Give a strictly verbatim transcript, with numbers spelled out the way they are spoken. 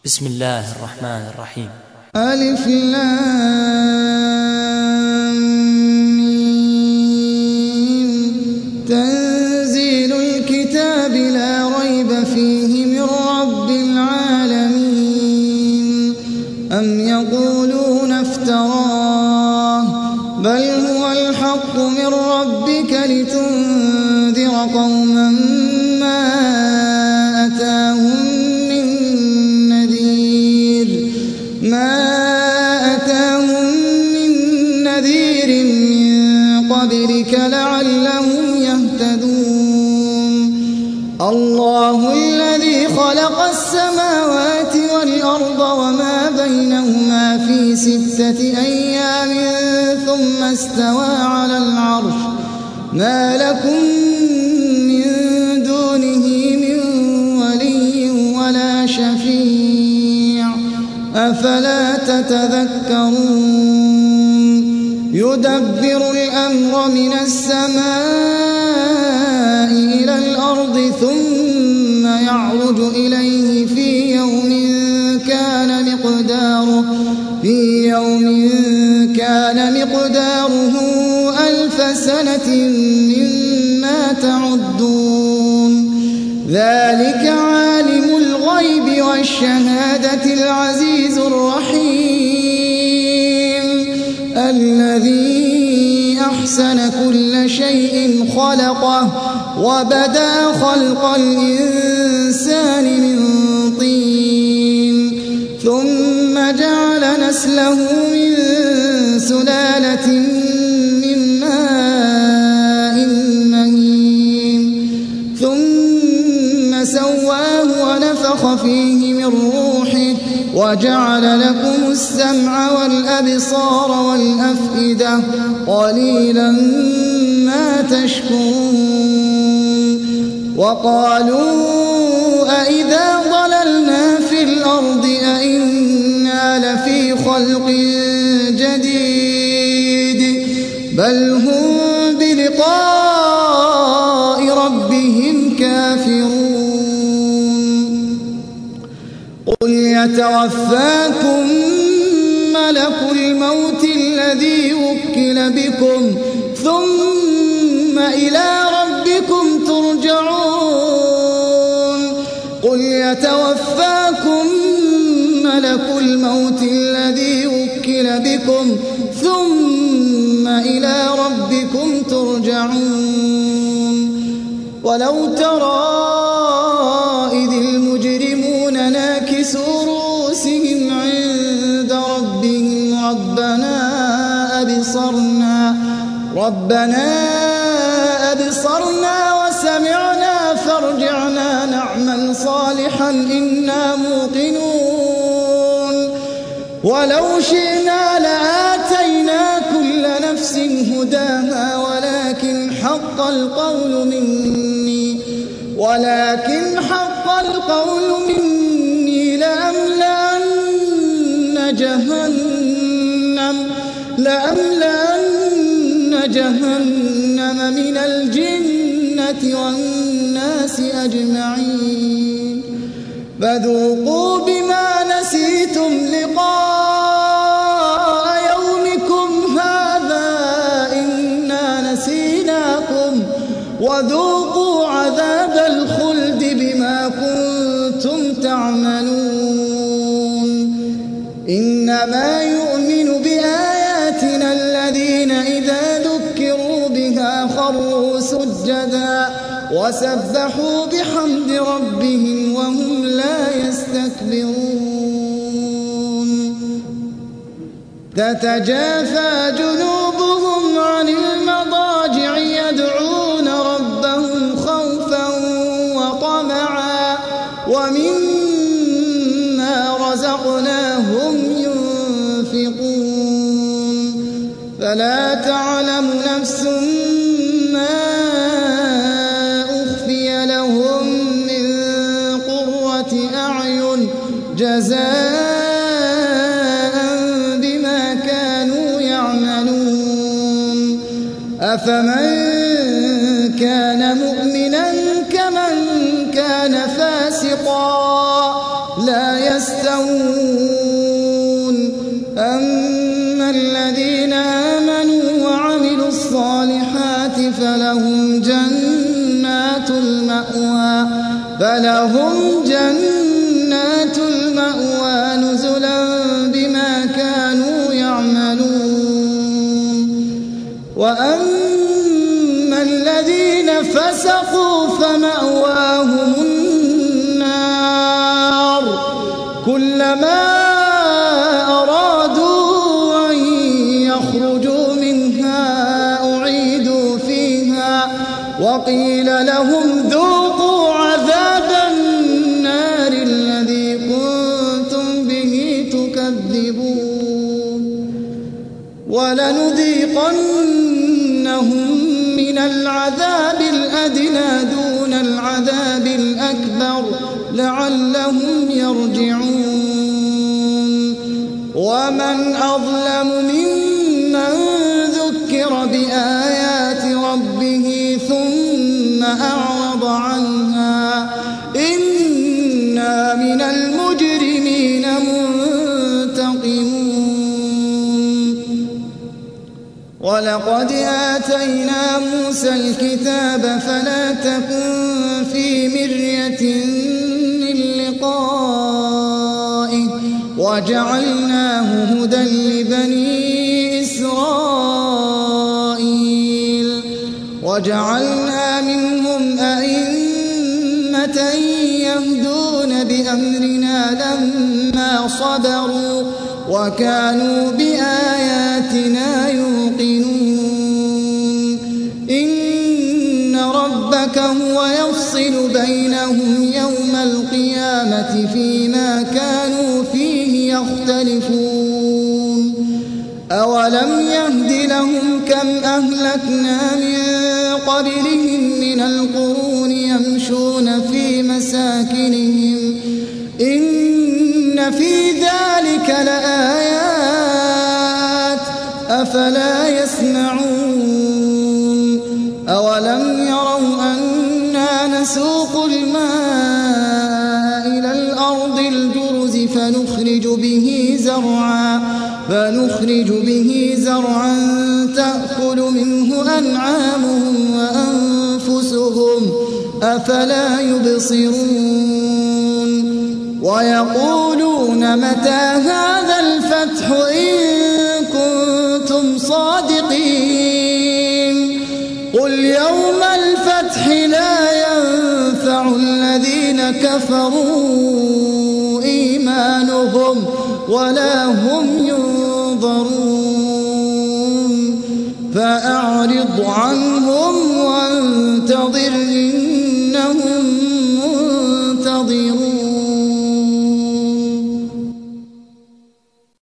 بسم الله الرحمن الرحيم. ألف لام ميم. تنزيل الكتاب لا ريب فيه من رب العالمين. أم يقولون افتراه بل هو الحق من ربك لتنذر قوما ما أتاهم من نذير ما أتاهم من نذير من قبلك لعلهم يهتدون. الله الذي خلق السماوات والأرض وما بينهما في ستة أيام ثم استوى على العرش ما لكم من دونه من ولي ولا شفيع أفلا تتذكرون. يدبر الأمر من السماء إلى الأرض ثم يعرج إليه في يوم كان مقداره في يوم كان مقداره ألف سنة مما تعدون. ذلك عالم الغيب والشهادة العزيز الرحيم الذي أحسن كل شيء خلقه وبدأ خلق الإنسان من طين ثم جعل نسله من سلالة من ماء مهين ثم سواه ونفخ فيه من روحه وجعل لكم السمع والأبصار والأفئدة قليلا ما تشكرون. وقالوا أئذا ضللنا في الأرض أئنا لفي خلق جديد بل هم بلقاء ربهم كافرون. قل يتوفاكم ملك الموت الذي وكل بكم ثم إلى ربكم ترجعون. قل يتوفاكم ملك الموت الذي وكل بكم ثم إلى ربكم ترجعون. ولو ترى إذ المجرمون ناكسوا رؤوسهم عند ربهم ربنا أبصرنا ربنا أبصرنا وسمعنا فارجعنا نعمل صالحا إنا موقنون. ولو شئنا لآتينا كل نفس هداها ولكن حق القول مني ولكن حق القول مني لأملأن جهنم لأملأن جهنم من الجنة والناس أجمعين. فذوقوا بما نسيتم لقاء يومكم هذا إنا نسيناكم وذوقوا عذاب الخلد بما كنتم تعملون. إنما يؤمن بآياتنا الذين إذا ذكروا بها خروا سجدا وسبحوا بحمد ربهم وهم لا يستكبرون. تتجافى جنوبهم عن المضاجع يدعون ربهم خوفا وطمعا ومما رزقناهم ينفقون. فلا تعلم نفس ما أخفي لهم من قرة أعين جزاء بما كانوا يعملون. أفمن كان مؤمنا كمن كان فاسقا لا يستوون. يستوون أما الذين آمنوا وعملوا الصالحات فلهم جنات المأوى فلهم جنات المأوى نزلا بما كانوا يعملون وأما الذين فسقوا فمأواهم النار كلما أرادوا أن يخرجوا منها أعيدوا فيها وقيل لهم ذوقوا عذاب النار الذي كنتم به تكذبون ولنذيقنهم من العذاب الأدنى دون العذاب الأكبر لعلهم يرجعون ومن أظلم ممن ذكر بآيات ربه ثم أعرض عنها إنا من المجرمين منتقمون ولقد آتينا موسى الكتاب فلا تكن في مرية من لقائه وجعلناه هدى لبني إسرائيل وجعلنا منهم أئمة يهدون بأمرنا لما صبروا وكانوا بآياتنا يوقنون إن ربك هو يفصل بينهم يوم القيامة فيما كانوا فيه يختلفون أولم يهد لهم كم أهلكنا من قبلهم من القرون يمشون في مساكنهم إن في ذلك لآيات أفلا يسمعون أولم يروا أنا نسوق الماء إلى الأرض الجرز فنخرج به زرعا فنخرج به زرعا تأكل منه أنعامهم وأنفسهم أفلا يبصرون ويقولون متى هذا الفتح إن كنتم صادقين قل يوم الفتح لا ينفع الذين كفروا إيمانهم ولا هم ينظرون فأعرض عنهم